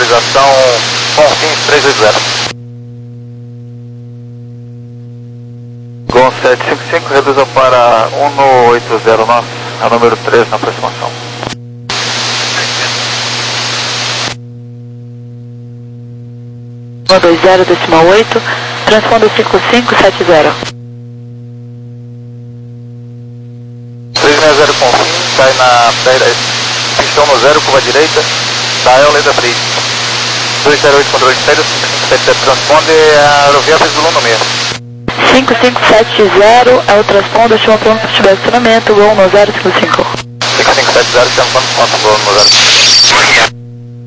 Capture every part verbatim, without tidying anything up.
localização Confins três oito zero. Gol sete cinco cinco, reduza para um no oito zero nove, a número três na aproximação. um dois zero, decimal oito, transponder cinco cinco sete zero. três seis zero Confins, cai na pistão no zero, curva direita, dial Leda Free. dois zero oito, controle de sério, cinco cinco sete zero, transponde a aerovia Pesulon no meio. cinco cinco sete zero é o transponder, chama pronto para estiver estacionamento, gol no zero cinco cinco. cinco cinco sete zero, chama pronto para gol no zero cinco cinco.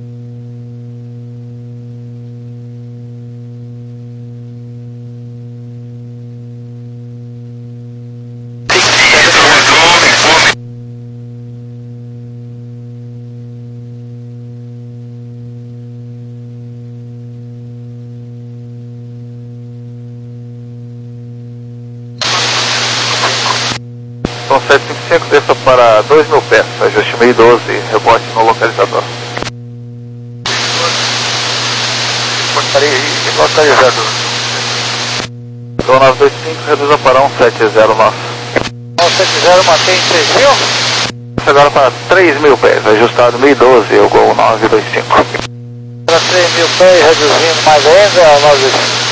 Então sete cinco cinco, desça para dois mil pés, ajuste meio doze, rebote no localizador. Localizador. Então nove dois cinco, reduza para um sete zero nove. um sete zero, mantém três mil? Agora para três mil pés, ajustado meio doze, eu gol nove dois cinco. Para três mil pés, reduzindo mais ainda, nove dois cinco.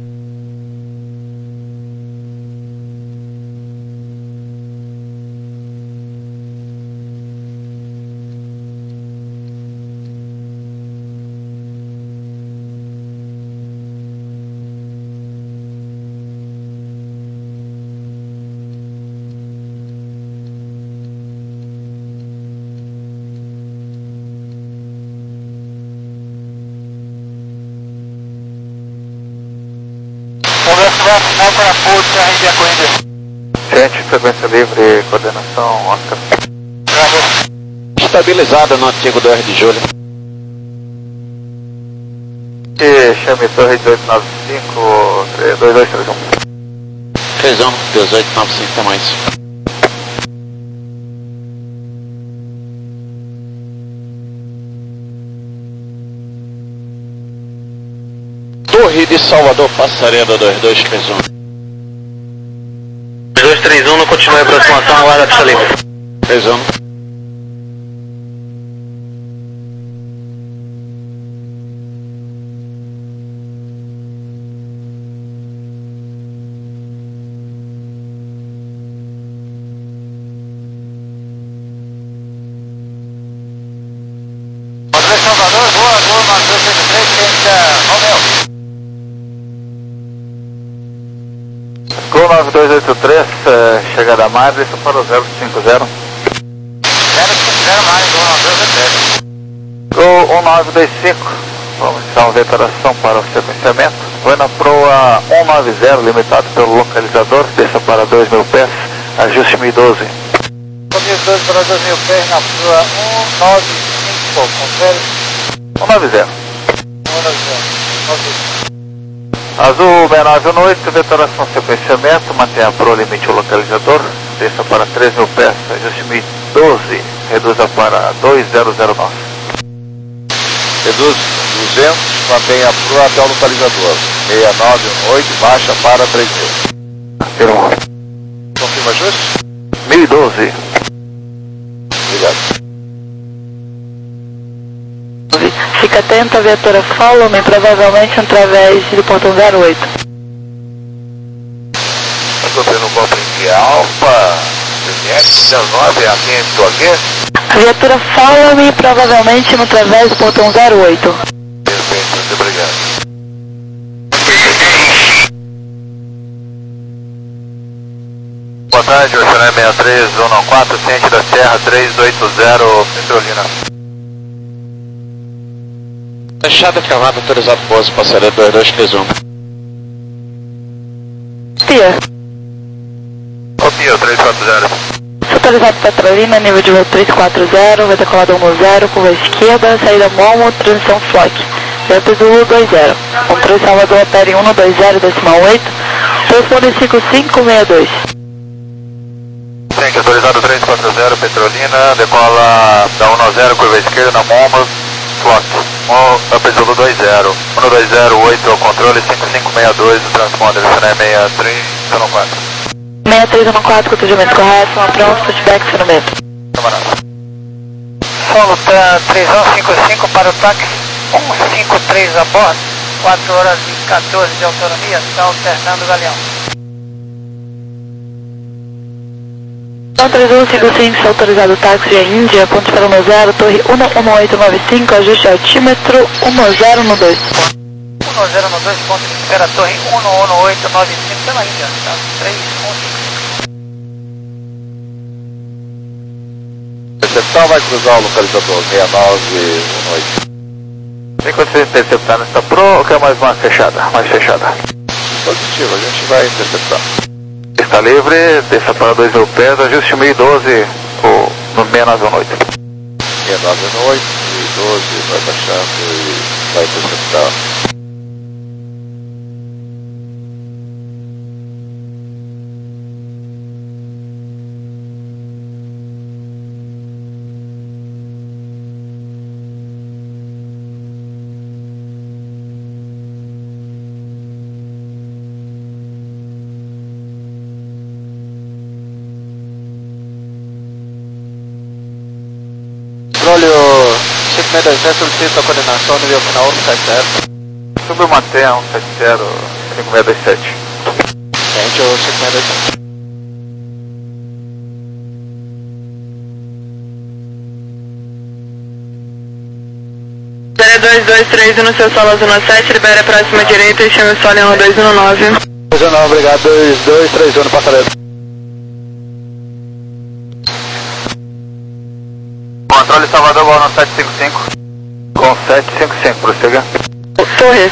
Para Pulse, R D a corrida. Gente, frequência livre, coordenação, Oscar. Estabilizada no antigo do R de Julho. E chame torre dezoito nove cinco, dois dois três um. três um, dezoito nove cinco, até mais. Torre de Salvador, Passarela dois dois três um. dois três um, não continua a aproximação, aguarda a pista livre. três um. Padre Salvador, boa, boa, nove dois oito três, tenta Romeu. Gol nove dois oito três, uh, chegada a mais, desça para o zero cinco zero. zero cinco zero mais, gol nove dois oito três. Gol um nove dois cinco, vamos dar uma veteração para o sequenciamento. Vai na proa um nove zero, limitado pelo localizador, desça para dois mil pés, ajuste mil doze. mil doze para dois mil pés na proa um nove cinco, confere. um nove zero. um nove zero. Azul seis nove um oito, vetoração sequenciamento, mantenha a pro limite o localizador, desça para três mil pés, ajuste mil doze, reduza para dois zero zero nove. Reduz duzentos, mantenha a pro até o localizador. seis nove um oito, baixa para três mil. Afirma. Confirma ajuste? mil doze. Obrigado. Fica atento à viatura follow me, provavelmente através do portão zero oito. Estou vendo o golpe de Alfa, dezenove, atento aqui. A viatura follow me, provavelmente através do portão zero oito. Perfeito, muito obrigado. Boa tarde, o senhor é seis três um quatro, ciente da Serra três oito zero, Petrolina. Fechada, travada, autorizado pouso, Passarela dois dois três um. Pia. Ô Pia, três quatro zero. Autorizado Petrolina, nível de voo três quatro zero, vai decolar um zero, curva esquerda, saída Momo, transição Flock. Delta Zulu dois zero. Controle Salvador, opere um dois zero, decimal oito, telefone cinco cinco seis dois. Sim, autorizado três quatro zero, Petrolina, decola da um zero, curva esquerda, na Momo, Flock. Oh, Up Zulu dois zero, um dois zero oito ao controle, cinco cinco seis dois, o transponder é seis três um quatro. seis três um quatro, cotejamento correto, pronto, feedback, acionamento. Solo três um cinco cinco para o táxi, um cinco três a bordo, quatro horas e quatorze de autonomia, está alternando o galeão. Então, três um cinco cinco, autorizado táxi a Índia, ponto para um zero, torre um um oito nove cinco, ajuste altímetro um zero um dois. um zero um dois, ponto de espera, torre um um oito nove cinco, pela Índia, tá? três um cinco cinco. Recepção vai cruzar o localizador seis nove um oito. Tem que você interceptar nessa Pro ou quer mais uma fechada? Mais fechada. Positivo, a gente vai interceptar. Está livre, desça para dois mil pés, ajuste mil e doze ou no seis nove um oito. seis nove um oito, mil e doze, vai baixando e vai interceptar. Controle cinco seis dois sete, solicita a coordenação nível final um sete zero. Submantenha um sete zero cinco seis dois sete. Gente, o cinco seis dois sete. zero dois dois três no seu solo zona sete, libera a próxima direita e chama o solo um dois um nove. dois um nove, obrigado, dois dois três um no passarelo. Controle Salvador, Gol no sete cinco cinco. Com sete cinco cinco, prossiga. Torres.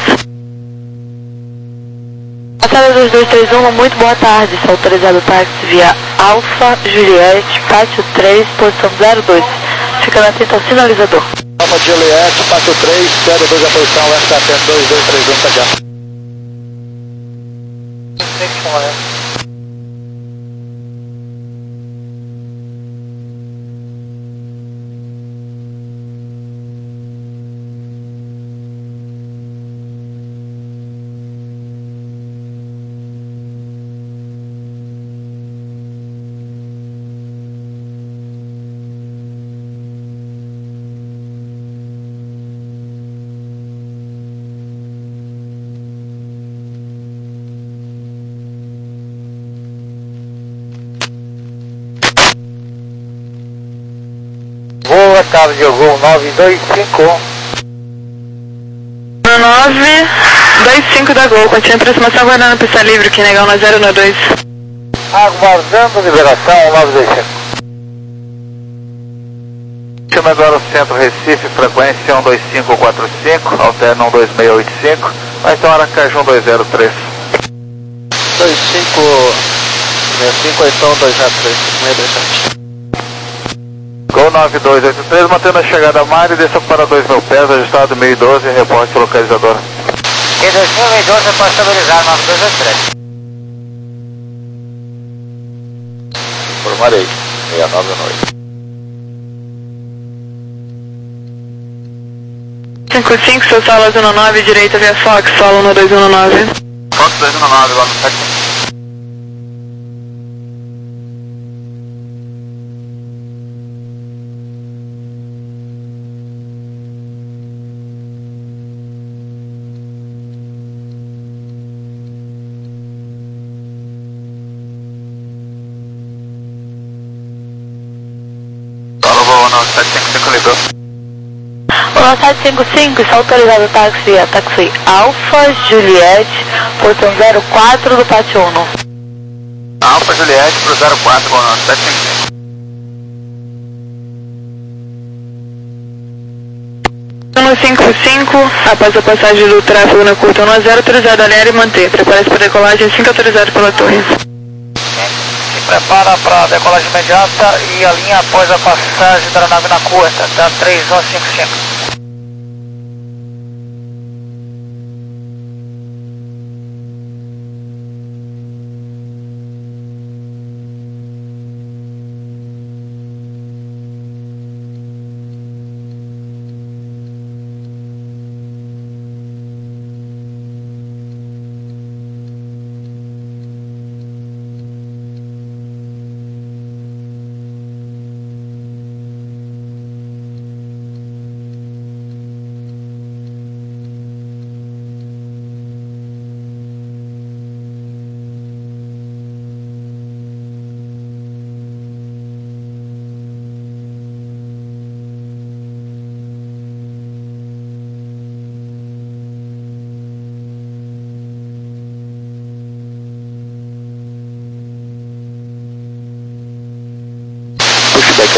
Passada dois dois três um, muito boa tarde. Está autorizado o táxi via Alfa Juliette, pátio três, posição zero dois. Fica atento ao sinalizador. Alfa Juliette, pátio três, zero dois a posição, vai ficar atento, dois dois três um, tá já. Boa tarde, Gol nove dois cinco. nove dois cinco da Gol, continua aproximação guardando pista livre, que negar um zero um dois. Aguardando liberação nove dois cinco. Chama agora o centro Recife, frequência um dois cinco quatro cinco, alterna um dois seis oito cinco, vai então Aracaju um dois zero três. dois cinco seis cinco, então dois zero três, seis dois sete. Gol nove dois oito três, mantendo a chegada a mar e desça para dois mil pés, ajustado mil e doze, reporte localizador. E dois mil e doze para estabilizar nove dois oito três. Informarei, seis nove um oito. cinco cinco, seu solo zona nove, direita via Fox, solo um dois um nove. Fox dois um nove, lá no sete. sete cinco cinco ligou. O sete cinco cinco está autorizado o táxi via táxi Alfa Juliette, portão zero quatro do pátio um. Alfa Juliette pro zero quatro, Gol sete cinco cinco. um cinco cinco, após a passagem do tráfego na curta um zero, autorizado a alinhar e manter. Prepare-se para decolagem cinco autorizado pela torre. Se prepara para decolagem imediata e alinha após a passagem da nave na curta, tá? três um cinco cinco.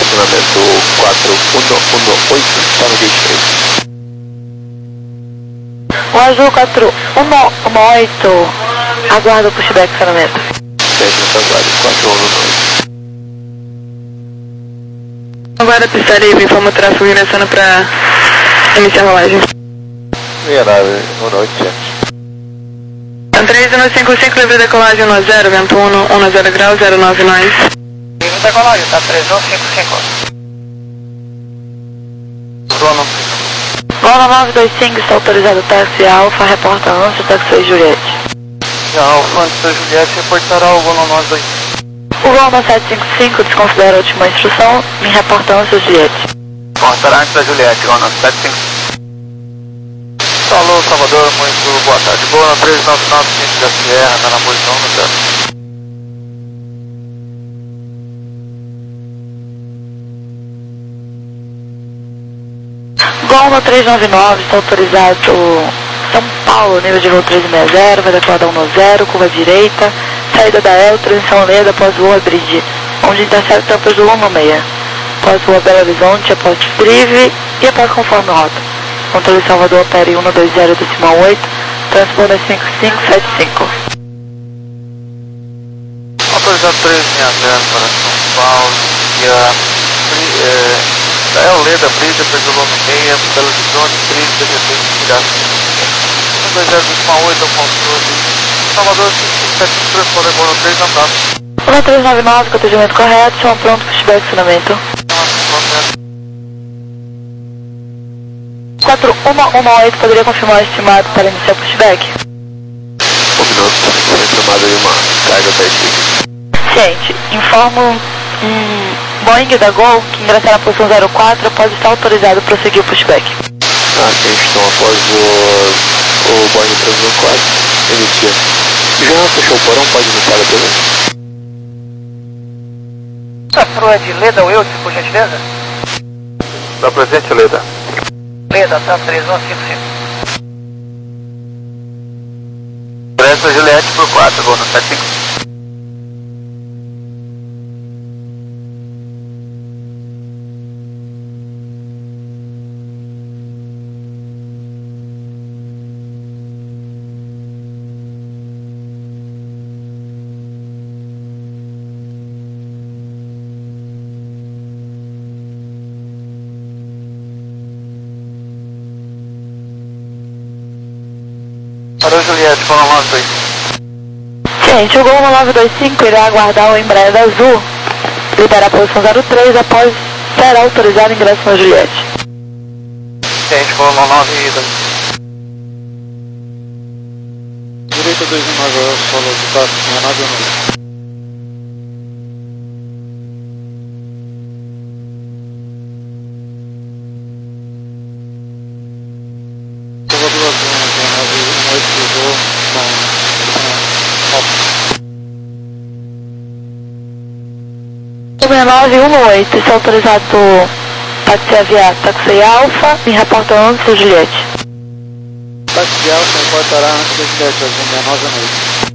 estacionamento quatro um um oito, está no gate três. O Azul quatro um um oito, aguarda o pushback estacionamento. Técnico aguarde, quatro um um oito. Agora pista livre, informa o tráfego ingressando para iniciar a rolagem. Meia nave, boa noite. três um cinco cinco, livre decolagem um zero, vento um, um zero grau, zero nove nós. Livre decolagem, tá três um cinco cinco. Bruno. Bola nove dois cinco, está autorizado táxi Alfa, reporta antes, táxi Juliette. Já, Alfa antes da Juliette, reportará o Bruno nove dois cinco. O Loma sete cinco cinco desconsidera a última instrução, me reporta antes Juliette. Reportará antes da Juliette, Bruno sete cinco cinco. Alô, Salvador, muito boa tarde. Boa, três nove nove cinco da Sierra, tá na posição no zero. Goma três nove nove, está autorizado São Paulo, nível de voo três seis zero, vai decolar da um zero, curva direita, saída da El, transição leda após voo a bridge, onde intercepta tampas do Loma seis. Após voo a Belo Horizonte, após Prive e após conforme rota. Controle Salvador, opere um dois zero decimal oito, transponder cinco cinco sete cinco. Autorizado três seis zero para São Paulo, e a é, da El Leda, Brisa, perdeu o Loma seis, Belo Horizonte, Brisa, de repente, tirar um dois zero decimal oito, ao controle Salvador cinco cinco sete cinco, transponder Bono três nove nove. um três nove nove, atendimento correto, chama pronto, pushback estacionamento. quatro um um oito, poderia confirmar o estimado para iniciar o pushback? Um minuto, foi chamada de uma carga perdida. Ciente, informo um Boeing da Gol que ingressar na posição zero quatro após estar autorizado a prosseguir o pushback. Ah, sim, estão após o, o Boeing três um quatro, emitir. Já fechou o porão, pode iniciar a presença. A proa de Leda Wilson, por gentileza? Está presente, Leda. Leda, tá três um cinco cinco. Presta Juliette por quatro, Bono sete cinco cinco. Parou Juliette, Bono nove dois cinco. Ciente, o Gol nove dois cinco irá aguardar o Embraer Azul, liberar a posição zero três após ser autorizado o ingresso na Juliette. Ciente, Bono nove dois. Direita dois um nove, solo de quatro, seis nove um. nove um oito, está autorizado táxi aviar táxi Alfa, me reporta antes da Juliette. Táxi Alfa reportará antes da Juliette, às seis nove um oito.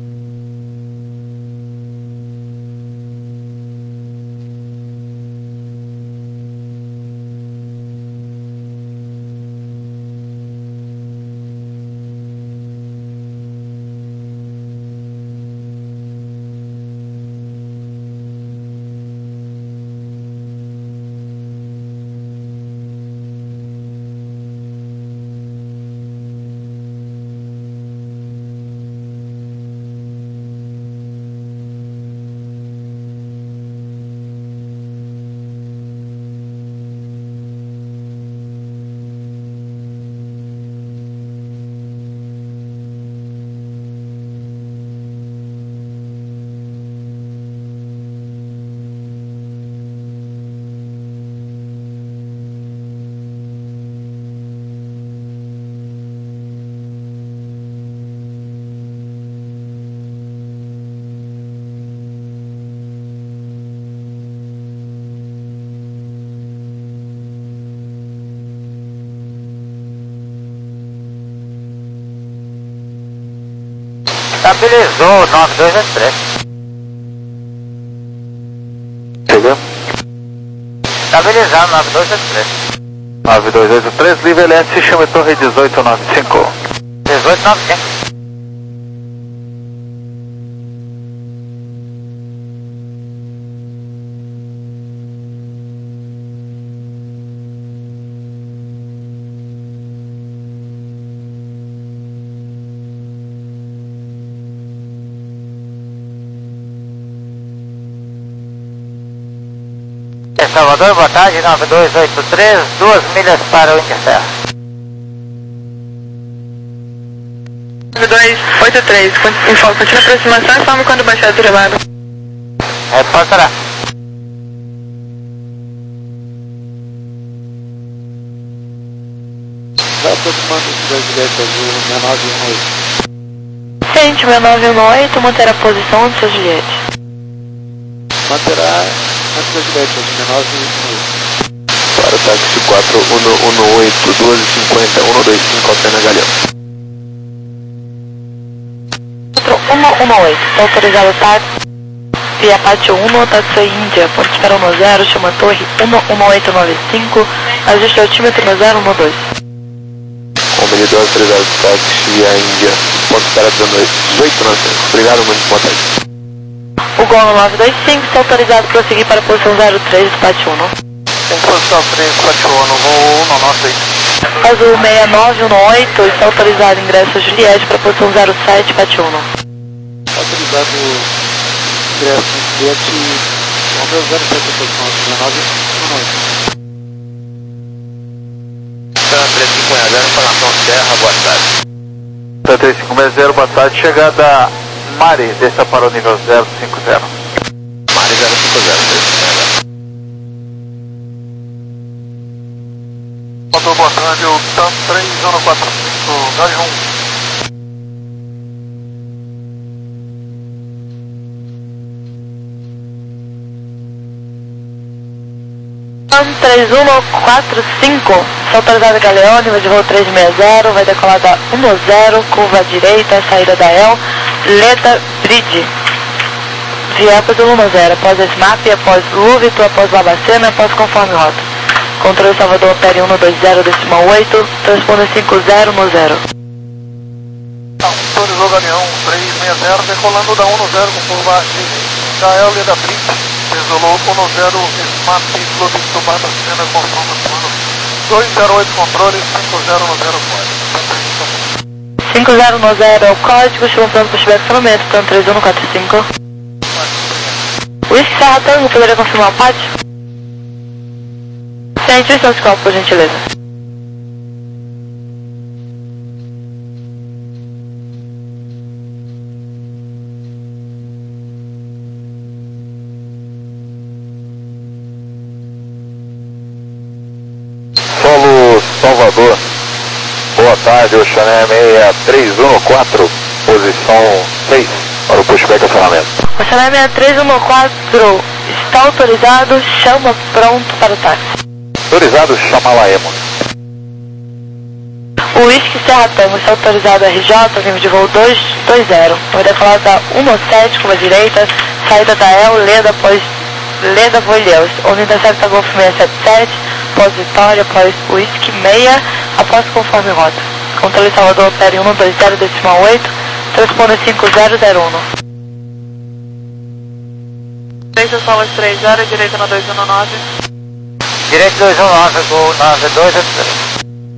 Estabilizou nove dois três. Chegou? Estabilizado, nove dois oito três. nove dois oito três, livre L S, chame torre dezoito noventa e cinco. dezoito noventa e cinco. Salvador, boa tarde, nove dois oito três, duas milhas para o Interserra. nove dois oito três, continua aproximação, informe quando baixar o elevado. Reportará. Já aproximando da Juliette Azul, seis nove um oito. Ciente, seis nove um oito, manter a posição do seu Juliette. Manterá antes da Juliette Azul, seis nove um oito. Para o táxi quatro um um oito, doze cinquenta, um dois cinco, Alpena Galeão. quatro um um oito, está autorizado o táxi via pátio um, táxi Índia, ponto de espera um zero, chama torre um um oito nove cinco, ajuste altímetro zero um dois. Comunidade autorizado o táxi via Índia, ponto de espera dezoito noventa e cinco. Obrigado, muito boa tarde. O Gol nove dois cinco está autorizado a prosseguir para a posição zero três do pátio um. Em posição três, pátio um, voo um, nossa aí. Azul seis nove um oito está autorizado ingresso a Juliette para a posição zero sete, pátio um. Autorizado ingresso em Juliette, Romeu zero sete, posição seis nove um oito. três cinco seis zero, informação Serra, boa tarde. três cinco seis zero, boa tarde, chegada Mari, desça para o nível zero cinco zero. Mari zero cinco zero, três cinco seis zero. Motor, boa tarde, o TAM três um quatro cinco, Gale um. TAM três um quatro cinco, está autorizado Galeão, nível de voo três seis zero, vai decolar da um zero, curva à direita, saída da El, Leda Bridge. Via após o um zero, após S M A P, após Lúvito, após Labacena, após conforme rota. Controle Salvador, opere um dois zero, decimal oito, transponda cinco zero no zero. Autorizou Galeão três seis zero, decolando da um zero com curva à direita. Da El, Leda Bridge, desolou um zero, S M A P, Lúvito, Labacena, confronto plano. dois zero oito controle, cinco zero no zero quatro. cinco zero no zero é o código, chama plano para chegar acionamento, plano três um quatro cinco. Whisky Serra Tango, poderia confirmar o pátio? Sem intuição de copo, por gentileza. Solo Salvador, boa tarde, o Chané seis três um quatro, posição seis, para o pushback acionamento. O Chané seis três um quatro está autorizado, chama pronto para o táxi. Autorizado, chama Laemo. O Whisky Serra Tango está autorizado R J, nível de voo dois dois zero. Vai decolar da um sete, curva direita, saída da El, Leda, após Leda Voilheus, onde intercepta Golf seis sete sete, após Vitória, após Whisky seis, após conforme rota. Controle Salvador, opere um dois zero, decimal oito, transponda cinco zero zero um. Direita solas três zero, direita na dois um nove. Direito dois um nove, Gol nove dois oito três.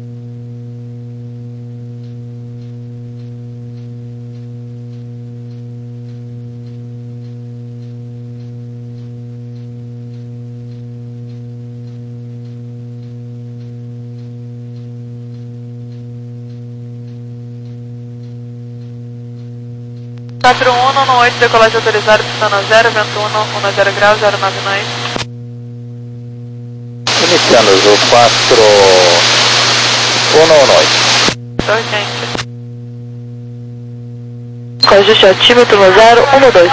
quatro um um oito, decolagem autorizada, pistão zero, vento um, um zero graus, zero nove nove. Iniciando o quatro um um oito. Torre quente. Com ajuste altímetro no zero um dois.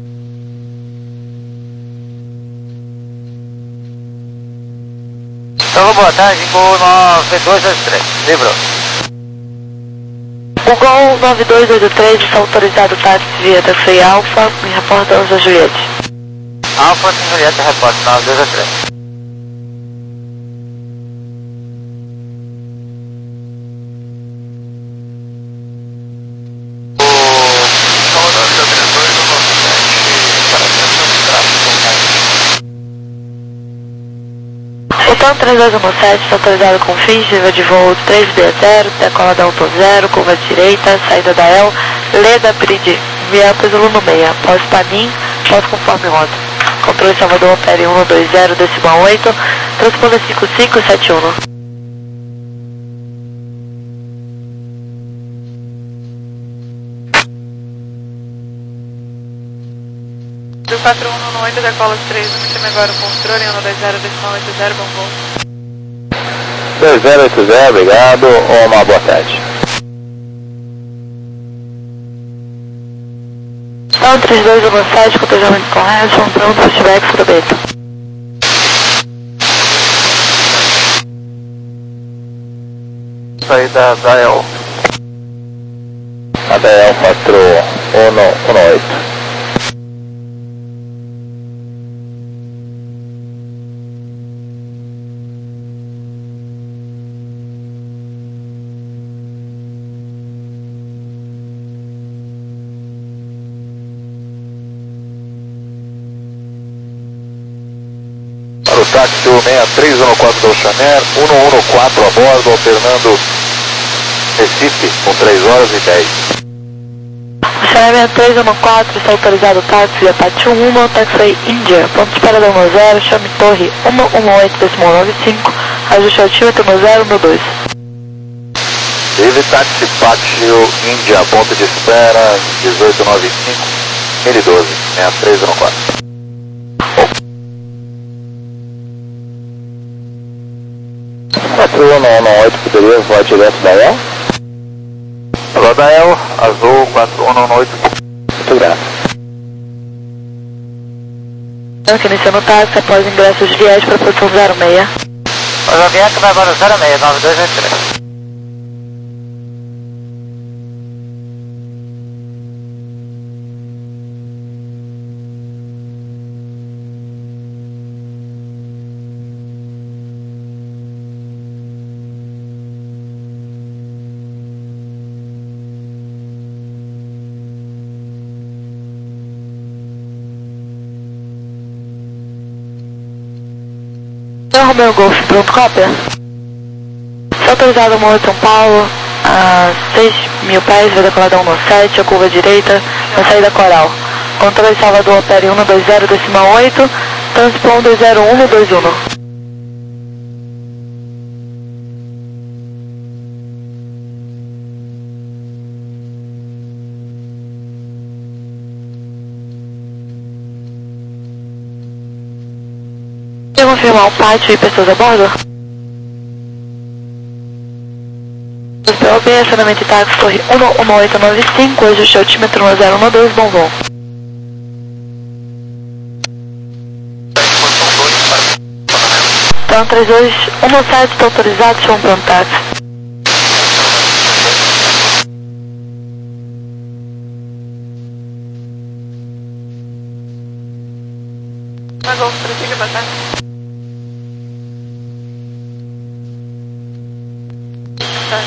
Então, boa tarde, Gol nove dois oito três, livrou. O Gol nove dois oito três está autorizado táxi via taxi Alfa, me reporta a Juliette. Alfa, Juliette, repórter nove dois oito três. Então três dois um sete, está autorizado com F I S, nível de voo três B zero, decola da Alto zero, curva direita, saída da El, Leda Pridi, via Zulu seis, pós Panim, pós conforme rota. Controle Salvador, opere um dois zero, decimal oito, transponder cinco cinco sete um. Do quatro um um oito, decola três um, chama agora o controle, um dois zero, decimal oito zero, bom voo. dois zero oito zero, obrigado, uma boa tarde. Então três dois um sete, cotejamento correto, pronto, feedback, Furabeta. Saída da El. A da El quatro um um oito. Para o táxi seis três um quatro do Chanel, um um quatro a bordo, alternando Recife com três horas e dez. O Chanel três um quatro está autorizado o táxi Apache um, táxi Índia, ponto de parada um zero, chame torre um um oito, decimal nove cinco, ajuste altímetro um zero um dois. Teve táxi Pátio Índia, ponto de espera dezoito nove cinco, mil e doze, seis três um quatro. quatro um um oito poderia voar direto da El? Alô da El, azul quatro um um oito. Muito grato. Então, que iniciando o táxi após ingressos de viés para a posição zero seis. Pois a Bianca vai agora zero seis, nove dois oito três. Então, Romeo Golf, pronto, cópia? Está autorizado o Morro de São Paulo, a seis mil pés, vai decolar da um sete, a curva direita, na saída Coral. Controle Salvador, opere um dois zero, decimal oito, transpor um dois zero um dois um. Quer confirmar o pátio e pessoas a bordo? P O B, acionamento de táxi, torre um um oito nove cinco, ajuste altímetro um zero um dois, bom voo. Então, três dois um sete, está autorizado, chama para um táxi. Mas vamos prosseguir bastante. Tá.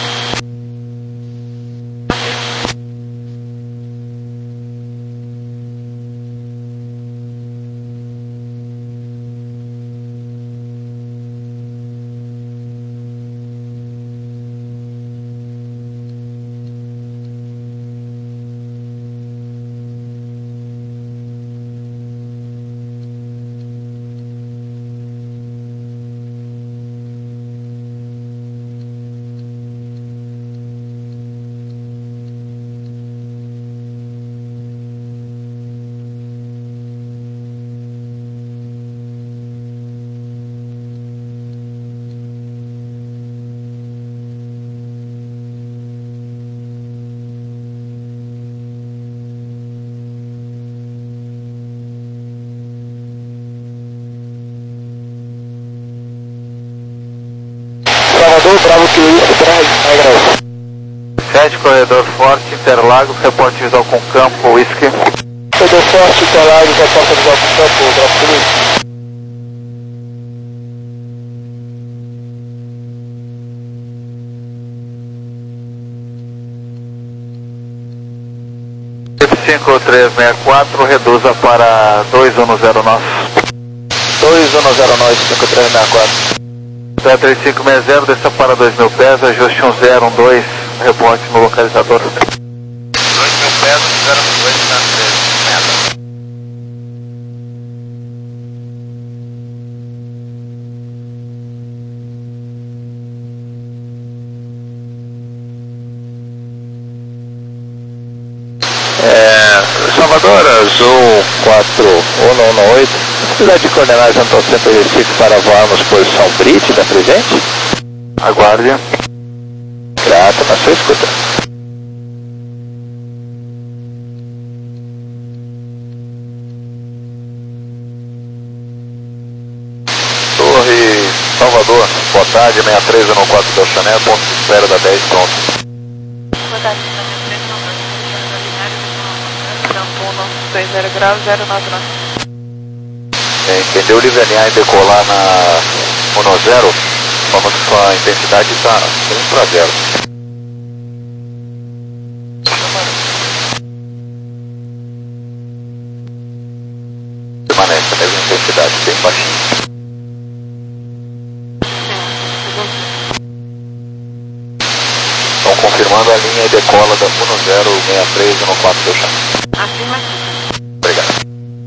Salvador, Bravo que isso, para regresso. sete, corredor forte, Interlagos, reporte visual com campo, whisky. Corredor forte, Interlagos, reporte visual com campo, Bravo que isso. cinco três seis quatro, reduza para dois um zero nosso. dois um zero nove, cinco três seis quatro. Zé três cinco seis zero, desça para dois mil pés, ajuste um zero um dois, rebote no localizador. dois mil pés, zero um dois, tá três, meta. É, Salvador, Azul quatro um um oito, cidade de coordenadas Antônio Centro Recife para voarmos posição Brit, da presente? Aguarde. Grato, na sua escuta. Torre Salvador, boa tarde, seis três um quatro do Chanel, ponto de espera da dez, pronto. Boa tarde, dois zero graus, zero nove nove. É, entendeu o Livre-N A e decolar na um zero, vamos com a intensidade está um para zero. Permanece a mesma intensidade, bem baixinho. Estão confirmando a linha e decola da um zero seis três um quatro do chão. Afirmativo. Obrigado.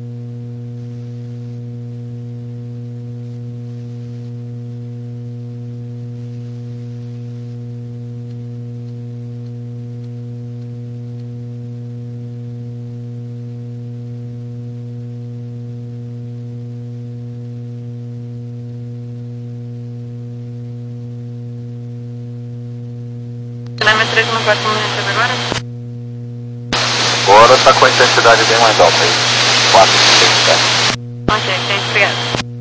Cinema três um quatro, como recebe agora? Agora está com a intensidade bem mais alta aí. quatro, seis, sete. Ok, ok, obrigado.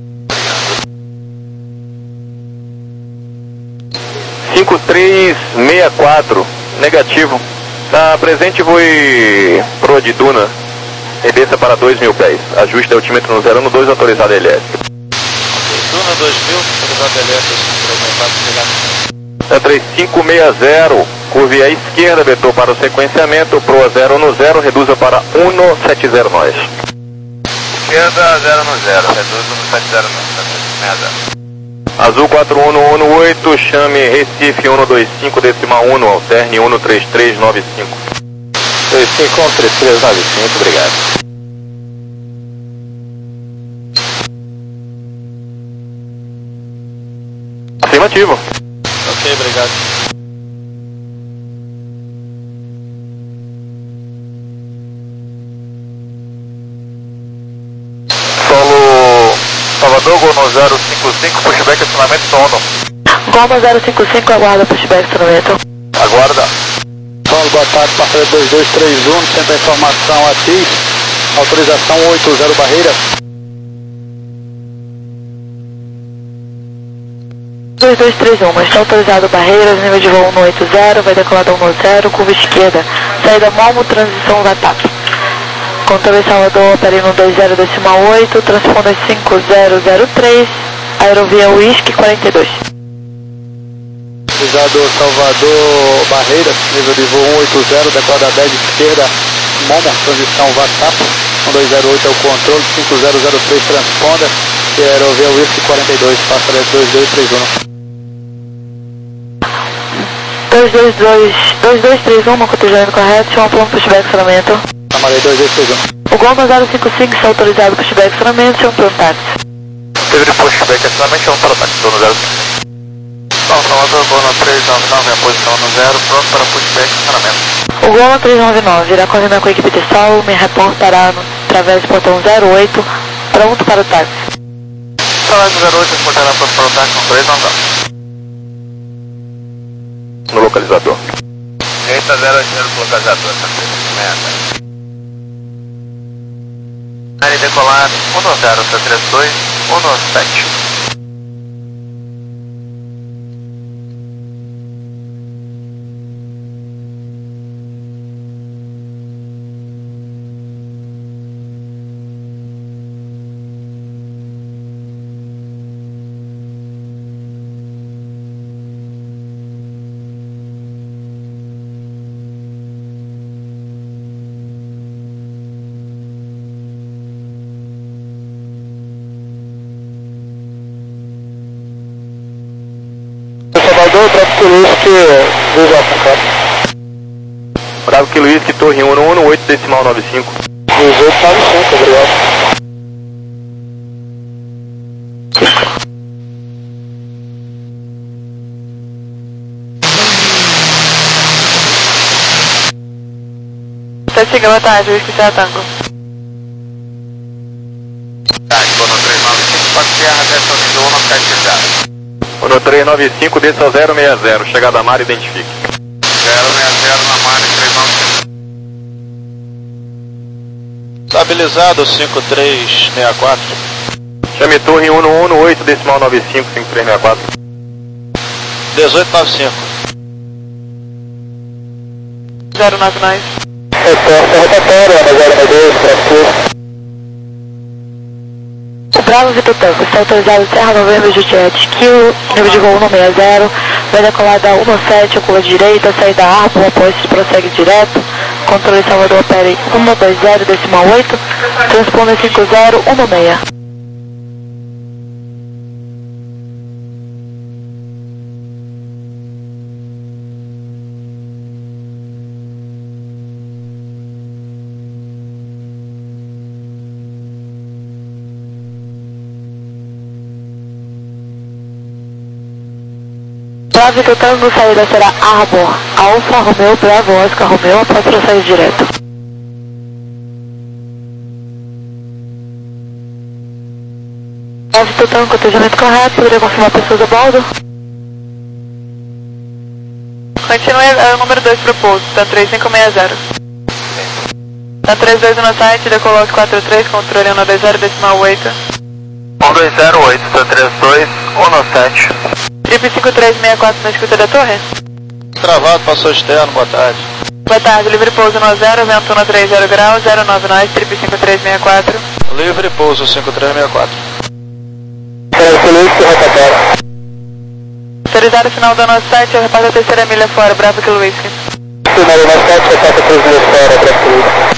cinco três seis quatro, negativo. Está presente voe Pro de Duna. E desça para dois mil pés. Ajuste altímetro no zero um dois, autorizado L S. Duna dois mil, autorizado L S, três mil quatro, obrigado. É três cinco seis zero, curve à esquerda, vetor para o sequenciamento, Pro zero no zero, reduza para um sete zero nós. Esquerda zero no zero, reduz no sete zero nove. Azul quatro um um oito, chame Recife um dois cinco decimal um, alterne um três três nove cinco. dois cinco um três três nove cinco, obrigado. Afirmativo. Ok, obrigado. Solo Salvador, Gol zero cinco cinco, pushback, acionamento sono. Goma zero cinco cinco, aguarda pushback acionamento. Aguarda. Solo, boa tarde, parceiro dois dois três um, centro de informação ativo, autorização oito zero barreira. dois dois três um, mas está autorizado barreiras, nível de voo um oito zero, vai decolar da um zero, curva esquerda, saída Momo, transição V A T A P. Controle Salvador, operando dois zero decimal oito, transponder cinco zero zero três, aerovia Whisky quarenta e dois. Autorizado Salvador, barreiras, nível de voo um oito zero, decolar da dez esquerda, Momo, transição V A T A P, um dois zero oito é o controle, cinco zero zero três transponder, e aerovia Whisky quarenta e dois, passa dois dois três um. dois dois dois, dois dois três um, no cotejamento correto, chama plano pushback acionamento. Amarei dois dois três um. O Goma zero cinco cinco está autorizado pushback acionamento, chama plano táxi. Teve de pushback, acionamento chama para o táxi, no zero cinco cinco. Não, Salvador, Gol três nove nove, a posição no zero, pronto para pushback, acionamento. O Goma três nove nove irá coordenar com a equipe de sal, me reportará no através do portão zero oito, pronto para o táxi. Salvador zero oito, reportará pronto para o táxi, três nove nove. No localizador. Eita, zero zero no localizador, tá merda. Área decolar um zero três dois um sete. Kilo Whisky, visual contato. Bravo Kilo Whisky, torre um um um, oito decimal nove cinco. dezoito nove cinco, obrigado. Testiga, boa tarde, Whisky Serra Tango. Tarde, Bono três nove cinco, Fox Sierra, desce ao nível um, não ficar chegado. Bono três nove cinco, desça zero seis zero, chegada a mar, identifique. zero seis zero na Mari, três nove cinco. Estabilizado cinco três seis quatro. Chame torre um um um, oito decimal nove cinco, cinco três seis quatro. dezoito nove cinco. zero nove nove. Resposta rotatória, zero nove dois, Brasil. O Bravo Vitor Tango está autorizado Serra Novembro Juliette, Kilo, nível de voo um seis zero, vai decolar da um sete, curva direita, saída Arpo, após prossegue direto, controle Salvador opere um dois zero, decimal oito, transponder cinco zero um seis. Bravo Vitor Tango, saída será Arbor, Alfa Romeo, Bravo Oscar Romeo, após prossegue direto. Bravo Vitor Tango, cotejamento correto, poderia confirmar pessoas a bordo? Continue é o número dois proposto, tá três cinco seis zero. Tá três dois no site, decoloque quatro três, controle um dois zero, decimal oito. um dois zero oito, tá três dois um sete. Trip cinco três seis quatro na escuta da torre. Travado, passou externo, boa tarde. Boa tarde, livre pouso no zero, vento um três zero grau, zero nove nove, trip cinco três seis quatro. Livre, pouso cinco três seis quatro. Autorizado final do nosso site, eu repasso a terceira milha fora, Bravo Kilo Whisky. Final do nosso site, repassa três milhas fora, Bravo Whisky.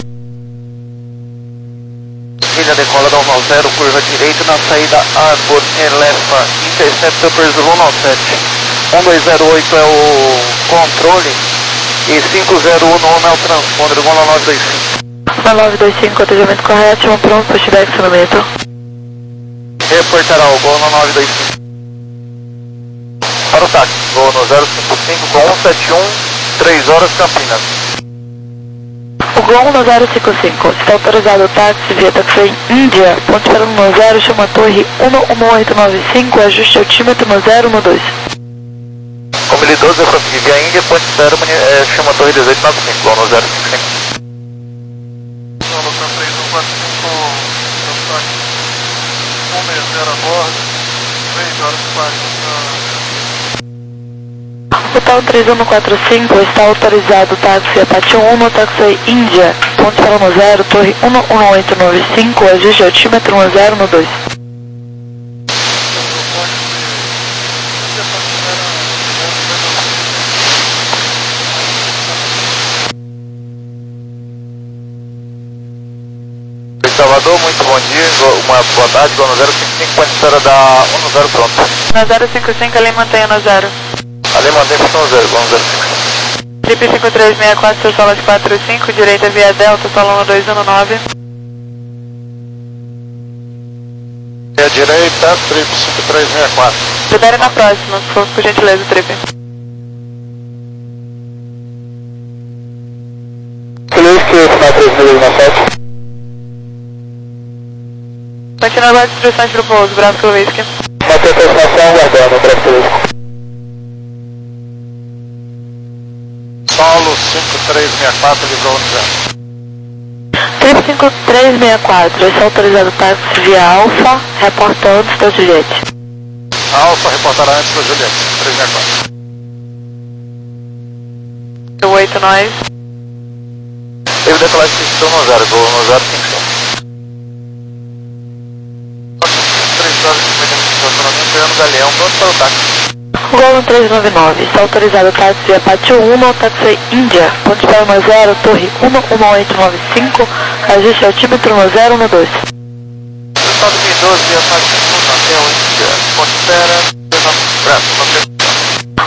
Milha decola da um nove zero, curva direita na saída Arbor, Elefa, intercepta por Zulu um sete. um dois zero oito é o controle e cinco zero um é o transponder, Golo nove dois cinco. nove dois cinco, cotejamento correto, chama pronto para estiver acionamento. Reportará o Golo nove dois cinco. Para o táxi, Golo zero cinco cinco com um sete um, três horas Campinas. O Gol no zero cinco cinco, está autorizado o táxi via taxi Índia, ponto para no zero, chama torre um um oito nove cinco, ajuste altímetro no zero um dois. Como ele doze, eu consegui via Índia, ponto zero, é, chama torre dezoito nove cinco, Gol no zero cinco cinco. Solo três um quatro cinco, um seis zero a bordo, três horas e quarenta. Hotel três um quatro cinco, está autorizado o táxi Apache um no táxi Índia, ponto para no zero, torre um um oito nove cinco, ajuste altímetro no zero um dois. Salvador, muito bom dia, uma boa tarde, Gol no zero cinco cinco, pode espera da um zero pronto. No zero cinco cinco, ali mantenha no zero. Ali mantém para um zero, Gol no zero cinco cinco. Trip cinco três seis quatro, seu solo de quatro cinco, direita via Delta, solo um dois um nove. E a direita, trip cinco três seis quatro. Libere na próxima, por, por gentileza, Trip. Feliz que final três mil e sete. Continua as instruções para o pouso, Bravo Kilo Whisky. Mantém a aproximação, guardando, Bravo Kilo Whisky. Solo cinco três seis quatro, livrou no zero. Trip cinco três seis quatro, está autorizado o táxi via Alfa, reporta antes da Juliette. Alfa reportará antes da Juliette, três seis quatro. oito nove. Ele decolar esse sistema no zero, Gol no zero cinco cinco. três horas e cinquenta minutos de autonomia, ganhando Galeão, pronto para o táxi. Gol três nove nove, está autorizado o táxi Apache um no táxi Índia, ponto para no zero, torre um um oito nove cinco, ajuste altímetro no zero um dois. Estado de doze, a faixa um, até o Índia, ponto espera, dezenove, braço,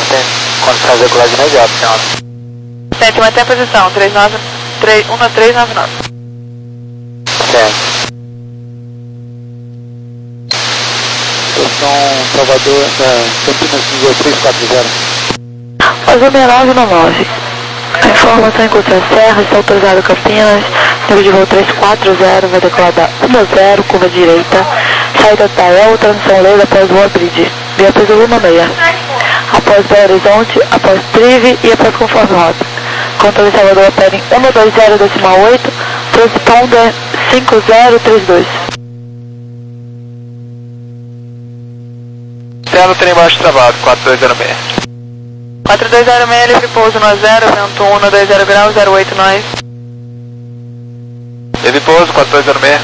nove tem condição de regular de imediato, senhora. Sente, mantém a posição, três nove, três, um três nove nove. Certo. Estação Salvador, é, Campinas nível três quatro zero. Azul seis nove nove. A informação encontra a Serra, está autorizado Campinas, nível de voo três quatro zero, vai decolar da um zero, curva direita, saída Tael, transição leve após o Bridge, via peso Luma seis. Após Belo Horizonte, após Trive e após conforme rota. Controle Salvador opera em um dois zero decimal oito, transponder cinco zero três dois. Terno trem baixo travado, quatro dois zero seis. quatro dois zero seis, livre pouso no zero, vento um dois zero graus, zero oito nós. Livre pouso, quatro dois zero seis.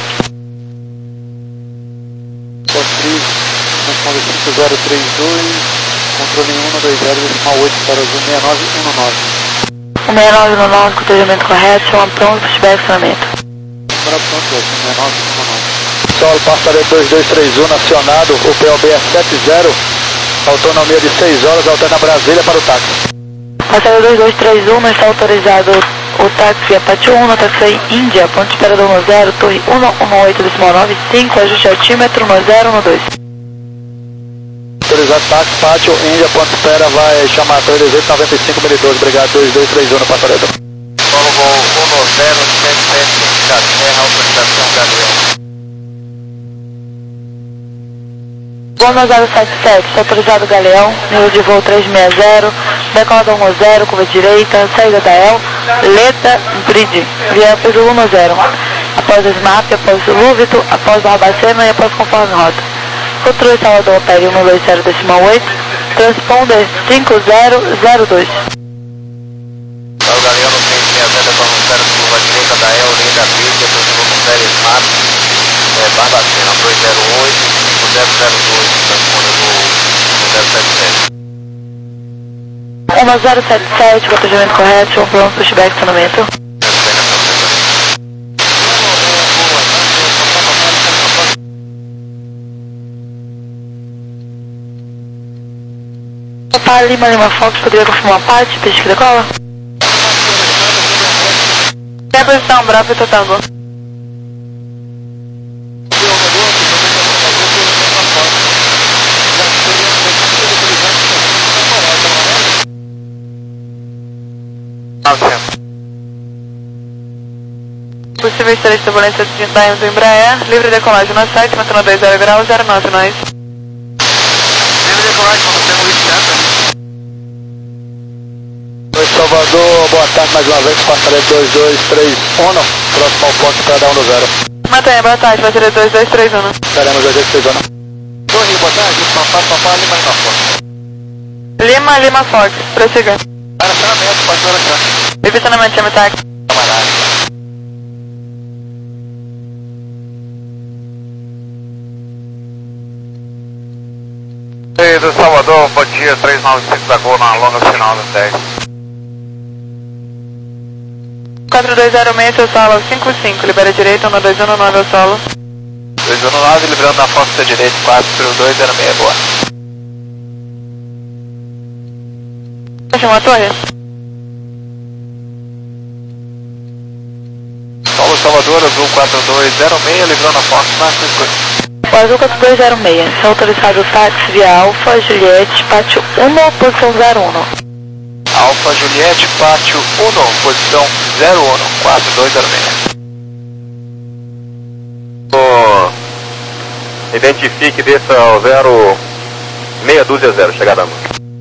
Postriz, transponder cinco zero três dois, controle em um dois zero decimal oito para Azul seis nove um nove. um seis nove um nove, com treinamento correto, chama pronto para estiver acionamento. Para pronto, seis nove um nove. Solo Passaredo dois dois três um acionado, o P O B é sete zero, autonomia de seis horas, alterna Brasília para o táxi. Passaredo dois dois três um, não está autorizado o táxi Apache um, no táxi Índia, ponto de espera do um zero, torre um um oito decimal nove cinco, ajuste altímetro um zero um dois. Autorizado táxi, pátio, Índia, ponto de espera, vai chamar três oito nove cinco mil e doze, obrigado, dois dois três um no Passaredo. Solo voo um zero sete sete da Terra, autorização Galeão. Voo no zero sete sete, está autorizado Galeão, nível de voo três seis zero, decola do um zero, curva direita, saída da El, Leta, Bridge, via peso um zero. Após o SMAP, após o Lúvito, após o Arbacena e após conforme rota. Controle Salvador opera um dois zero decimal oito, transponder cinco zero zero dois. O Galeão no trem seis zero, para um zero, curva direita da El, Leta, Bridge, depois do um zero, SMAP, é, Barbacena, dois zero oito, cinco zero zero dois, transponder do um zero sete sete. um zero sete sete, batejamento correto, chama pronto para estiver acionamento. Para Lima, Lima Fox, poderia confirmar a parte, peixe que decola? Tem a posição, Bravo e Totango. Possíveis três turbulências de Dyson do Embraer, livre decolagem no site, mantendo dois zero graus, zero nove nós. Livre decolagem, vamos ter um Vicente. Oi Salvador, boa tarde mais uma vez, Passaredo dois dois três um, próximo ao ponto para dar um zero. Mantenha, boa tarde, Passaredo dois dois três um. Estaremos dois dois três um. Torre, boa tarde, Papá, Papá, Lima, Lima Fox. Lima, Lima Fox, prossiga. Para acionamento, pode ser aqui. Vive acionamento, chame táxi. Camarada. Do Salvador, bom dia, três nove cinco da Gol na longa final da dez. quatro dois zero seis, seu solo cinco cinco, libera direita, um dois um nove ao solo. dois um nove, liberando na força direita, quatro dois zero seis, boa. Chama a torre? Solo Salvador, azul quatro dois zero seis, livrando na força na circuito. O Azul quatro dois zero seis, está autorizado o táxi via Alfa, Juliette, pátio um, posição zero um. Alfa Juliette, pátio um, posição zero um, quatro dois zero seis. Oh, identifique, desça ao zero meia dúzia zero, chegada a mão.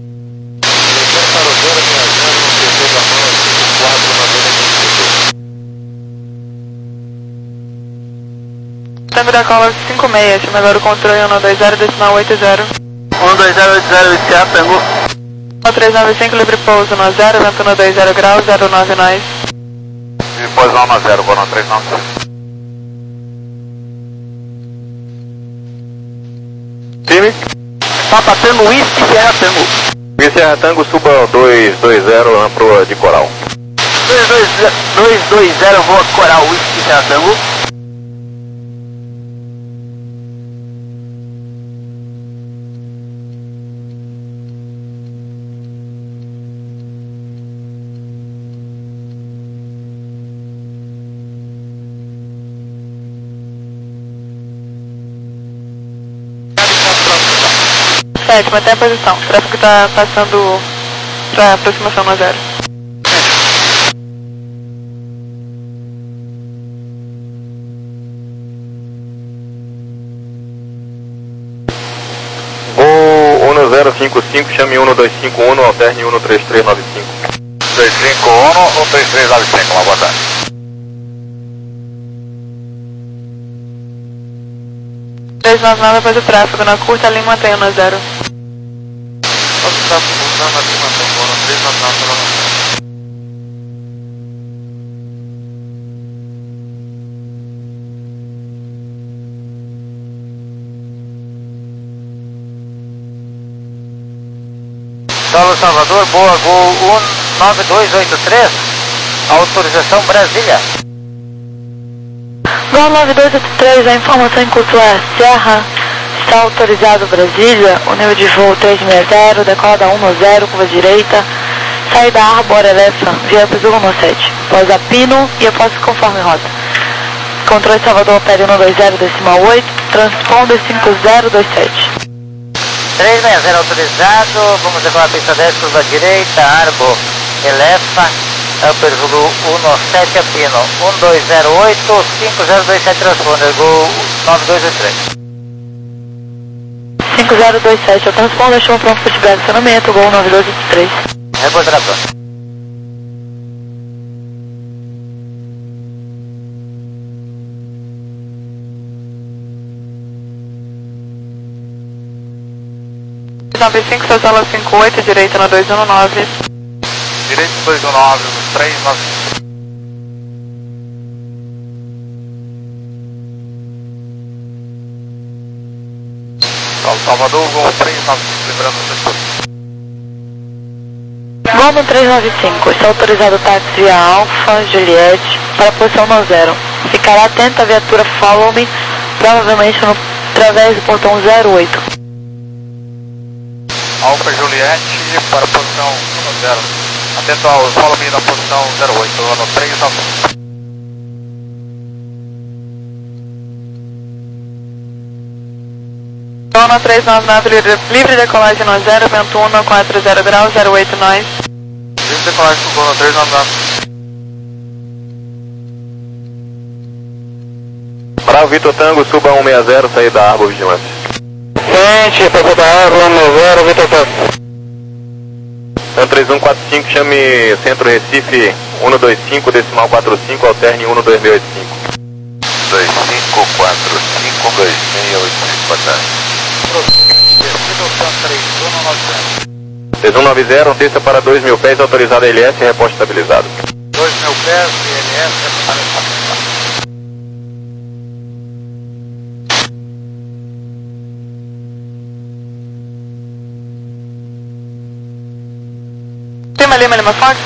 Tango da cola cinco seis, chama agora o controle um dois zero decimal oito zero. um dois zero oito zero, iniciar, Tango. um três nove cinco, livre pouso no zero, vento no dois zero graus, zero nove nós. Depois um a zero, boa no três nove cinco. Time? Papa Tango, Whisky, Serra Tango. Whisky, Serra Tango, suba dois dois zero na proa de coral. dois dois zero, voa coral, Whisky, Serra Tango. Gente, mantém a posição. O tráfego está passando para aproximação no zero. Gol um zero cinco cinco, chame um dois cinco um, alterne um três três nove cinco. dois cinco um, um três três nove cinco, uma boa tarde. três nove nove após o tráfego, na curta linha mantém um zero. Após o tráfego usando a linha Tangona três nove nove pela manhã. Solo Salvador, boa, gol um nove dois oito três, autorização Brasília. Gol nove dois oito três, a informação em curso é Serra, está autorizado Brasília, o nível de voo três seis zero, decola um zero, curva direita, saída Arbor Elefa, via Pizulo no sete, após a Pino e após conforme rota. Controle Salvador, opere um dois zero, decimal oito, transponder cinco zero dois sete. três seis zero autorizado, vamos decolar a pista dez, curva direita, Arbor Elefa, Upper Zulu um sete Apino, um dois zero oito, cinco zero dois sete transponder, gol nove dois oito três. cinco zero dois sete, o transponder chama pronto para atividade de acionamento, gol nove dois oito três. Reportará pronto. nove cinco, seu solo cinco oito, direita no dois um nove. Direito dois um nove, três nove cinco. Salvador, gol três nove cinco, lembrando o setor. Gol no três nove cinco, está autorizado o táxi via Alfa, Juliette, para a posição no zero. Ficará atento à viatura Follow Me, provavelmente no, através do portão zero oito. Alfa Juliette para a posição um zero. Atento ao follow me na posição zero oito, ano três nove cinco. Zona três nove nove, livre, livre decolagem no zero, vento um quatro zero graus, zero oito nós. Livre decolagem no Zona três nove nove. Bravo Vitor Tango, suba um seis zero, saída da Arbor Vigilante. Frente, para da Arbor um zero, Vitor Tango. um três um quatro cinco, chame Centro Recife um dois cinco, decimal quatro cinco, alterne um dois seis oito cinco. dois cinco quatro cinco dois seis oito cinco, boa tarde. três um nove zero, desça para dois mil pés, autorizado L S, reposto estabilizado. dois mil pés, L S, estabilizado. Lima, Lima, Lima, Fox.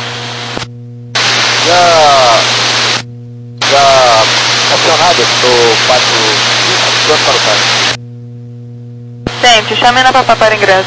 Já, já acionado do quatro cinco, pronto para o táxi. Gente, chame na papá para ingresso.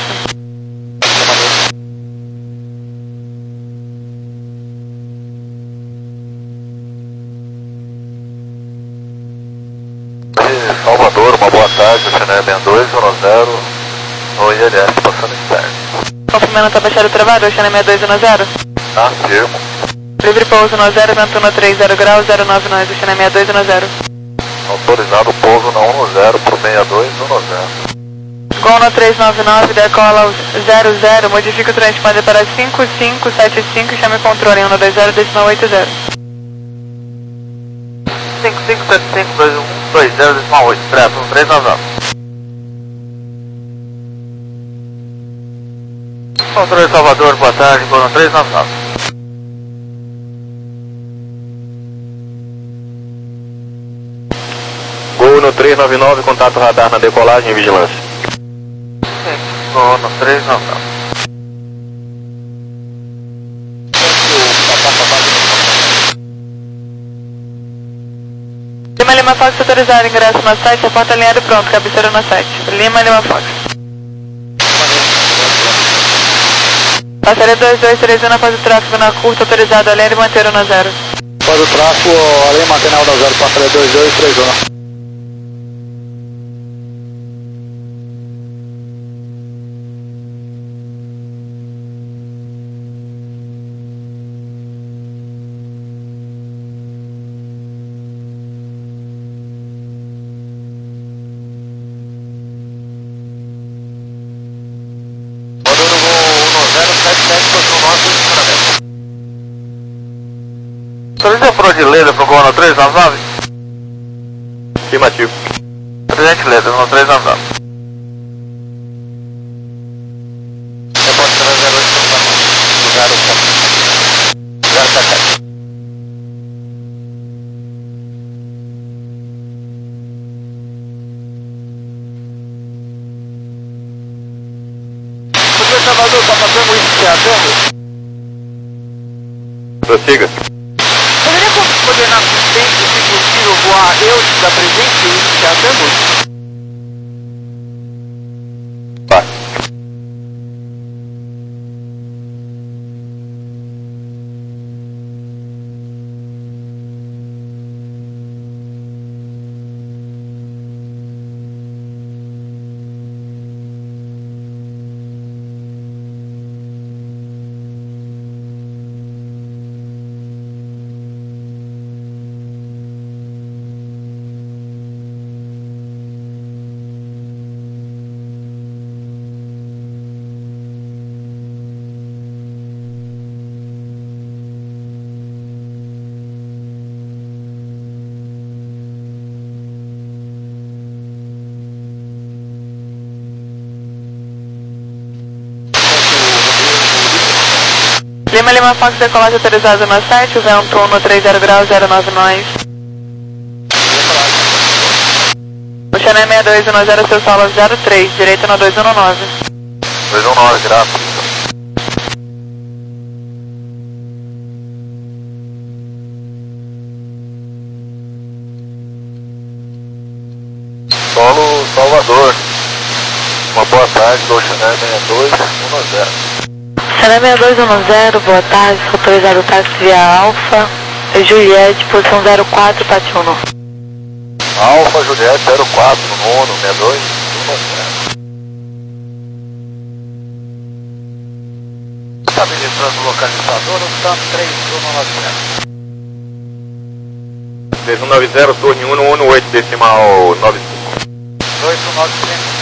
Salvador, uma boa tarde, o Chanel B dois um zero, no I L S, passando externo. Confirmando tabaxeiro travado, Channel seis dois um zero. Afirmo. Livre pouso no zero, vento um três zero graus, zero nove nós, Channel seis dois um zero. Autorizado o pouso na um zero para o seis dois um zero. Gol no três nove nove, decola o zero zero, modifica o transponder para cinco cinco sete cinco, chame controle em um dois zero, decimal oito zero. cinco cinco sete cinco dois um dois zero, decimal oito, um três nove nove. Controle Salvador, boa tarde, gol no três nove nove. Gol no três nove nove, contato radar na decolagem e vigilância. Gol no três nove nove. Lima Lima Fox autorizado, ingresso no site, porta alinhado pronto, cabeceira no site. Lima Lima Fox. Passaria dois dois três um após o tráfego na curta, autorizado além de manter o no zero. Após o tráfego, além de manter na no zero, passaria dois dois três um. Avisa pro de Leda pro Gol no três nove nove. Afirmativo. Presente Leda no três nove nove. Repórter zero oito, lugar o ponto. Lugar sete. O Salvador está fazendo isso, teatando? Prossiga. Poderia coordenar com o tempo, se possível, voar eu da presente e o teatando? Vai. Lima Lima Fox, decolagem autorizada no site, vento no três zero graus, zero nove nós. O Channel seis dois um zero, seu solo zero três, direito no dois um nove. dois um nove, graças. Solo Salvador. Uma boa tarde do Channel seis dois um zero. Channel seis dois um zero, boa tarde, autorizado o táxi via Alfa, Juliette, posição zero quatro, Pati Uno. Alfa Juliette zero quatro, nono, seis dois um zero. Estabilizando o localizador, o TAM três um nove zero. três um nove zero, turno um um oito, decimal nove cinco. dois um nove cinco.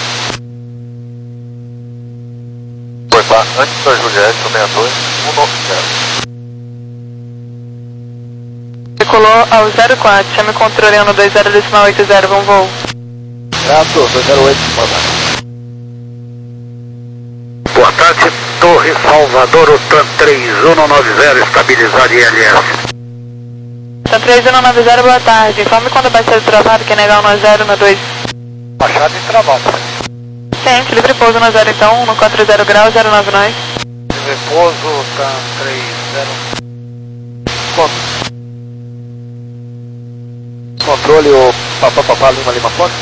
Foi lá, antes da Juliette, seis dois um nove zero. Decolou ao zero quatro, chame controle no dois zero decimal oito zero, vamos voo. Grato, dois zero oito, boa tarde. Boa tarde, Torre Salvador, o TAM três um nove zero, estabilizado I L S. TAM três um nove zero, boa tarde. Informe quando vai ser travado, que é negar no zero no dois. Machado e travado. Ciente, livre pouso no zero então, no quatro zero graus, zero nove nós. Repouso, TAM três zero. Conto. Controle o Papapá Lima Lima Fox.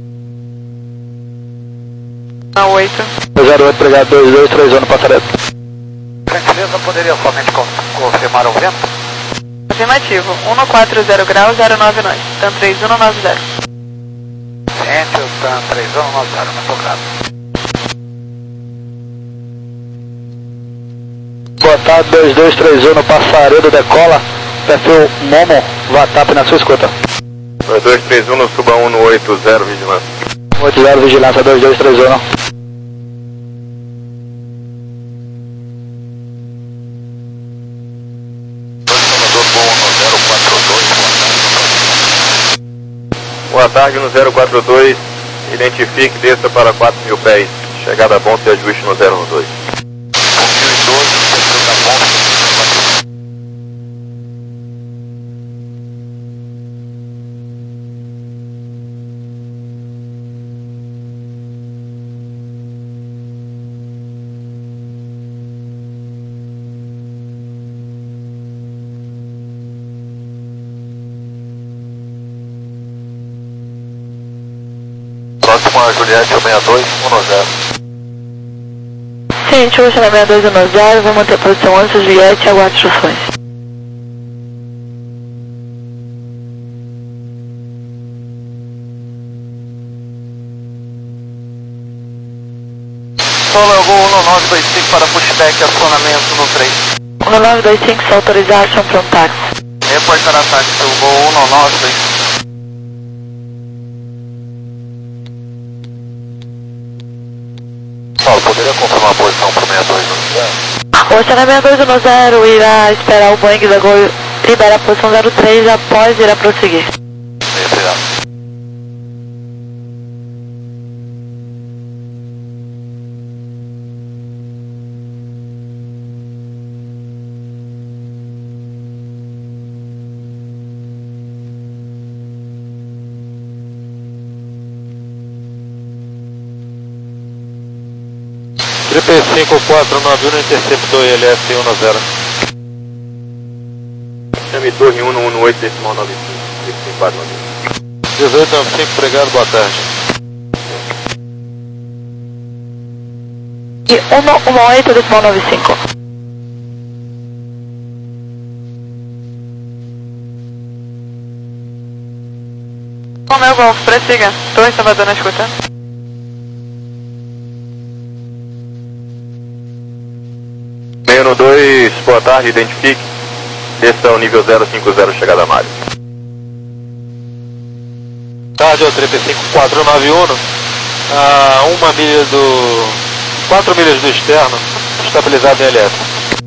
Na oito. zero oito, obrigado, dois dois três um, passarela. Gentileza, poderia somente confirmar o vento? Afirmativo, um no quatro zero graus, zero nove nós. TAM três um nove zero. Ciente, o TAM três um nove zero, muito grato. Boa tarde, dois dois três um no Passaredo, decola, perfil Momo, WhatsApp na sua escuta. dois dois três um no suba um no oito zero, vigilância. oito zero, vigilância, dois dois três um. Boa tarde no zero quatro dois, identifique, desça para quatro mil pés, chegada a ponto e ajuste no zero dois. Próxima Juliette, seis dois um zero. Ciente, o Channel seis dois um zero, vou manter a posição antes do Juliette e aguarde instruções. Solo é o Gol um nove dois cinco para pushback, acionamento no três. um nove dois cinco, se autorizar, ação para um táxi. Reportar a táxi, o Gol um nove dois cinco. Paulo, poderia confirmar a posição para o seis dois um zero? O Channel seis dois um zero irá esperar o Boeing da Gol Libera a posição zero três após ir a prosseguir. Obrigado. Triple cinco quatro nove um interceptou I L S um zero. Chame torre um um oito decimal nove cinco. dezoito nove cinco, obrigado, boa tarde. E um um oito decimal nove cinco. Romeu Golf, prossiga. Torre Salvador na escuta. Meio dois, boa tarde, identifique. Esse é o nível zero cinco zero, chegada a Mário. Tarde, o três cinco quatro nove um, a uma milha do... quatro milhas do externo, estabilizado em L S.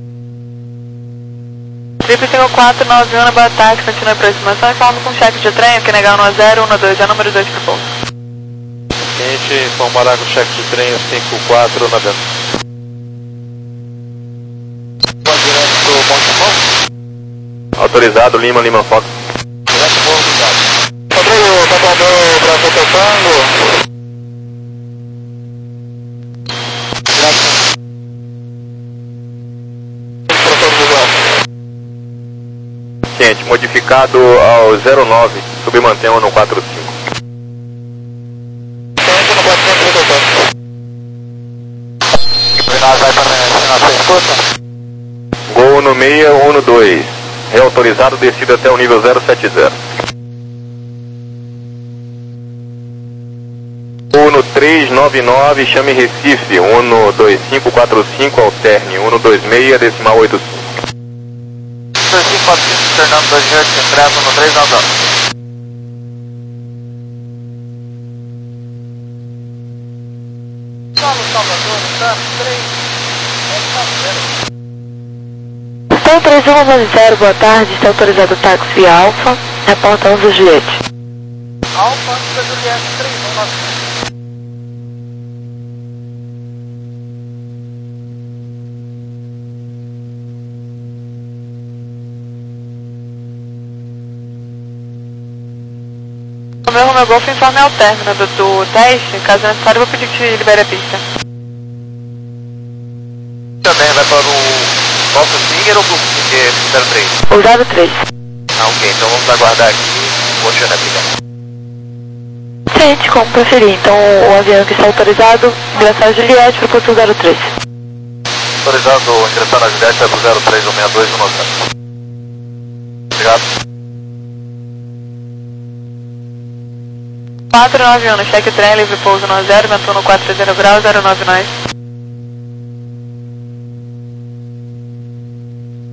três cinco quatro nove um, boa tarde, continua a aproximação e falando com o cheque de trem, que negar um zero um dois, é o número dois pro pouso. Quente, informará com o cheque de trem cinco quatro nove um. Autorizado, Lima, Lima Fox. Direto Morro do Gado. Controle, Tapador, Brasil Tango. Quente, modificado ao zero nove, submantenha no quatro cinco. Quente no quatro cinco, Bernardo vai para a nossa escuta. Gol no seis um dois. Reautorizado, descida até o nível zero sete zero. um três nove nove, chame Recife. um dois cinco quatro cinco, alterne. um dois seis, decimal oito cinco. dois cinco quatro cinco, Fernando dois oito, entrada no três nove nove. Salvador, tá? três Então três um nove zero, boa tarde, está autorizado o táxi Alfa, reporta onze Juliette. Alfa, Anza Juliette, três um nove cinco. O meu Romeu Golf informe ao término do, do teste, caso necessário eu vou pedir que te libere a pista. Também vai para o Golf Singer ou o zero três? O zero três. Ah, ok, então vamos aguardar aqui. Vou te replicar. Ciente, como preferir. Então o avião que está autorizado, ingressar a Juliette para o posto zero três. Autorizado ingressar na Juliette para o zero três um seis dois um nove zero. Obrigado. quatro nove um, cheque trem, livre pouso no zero, vento no quatro zero grau, zero nove nove.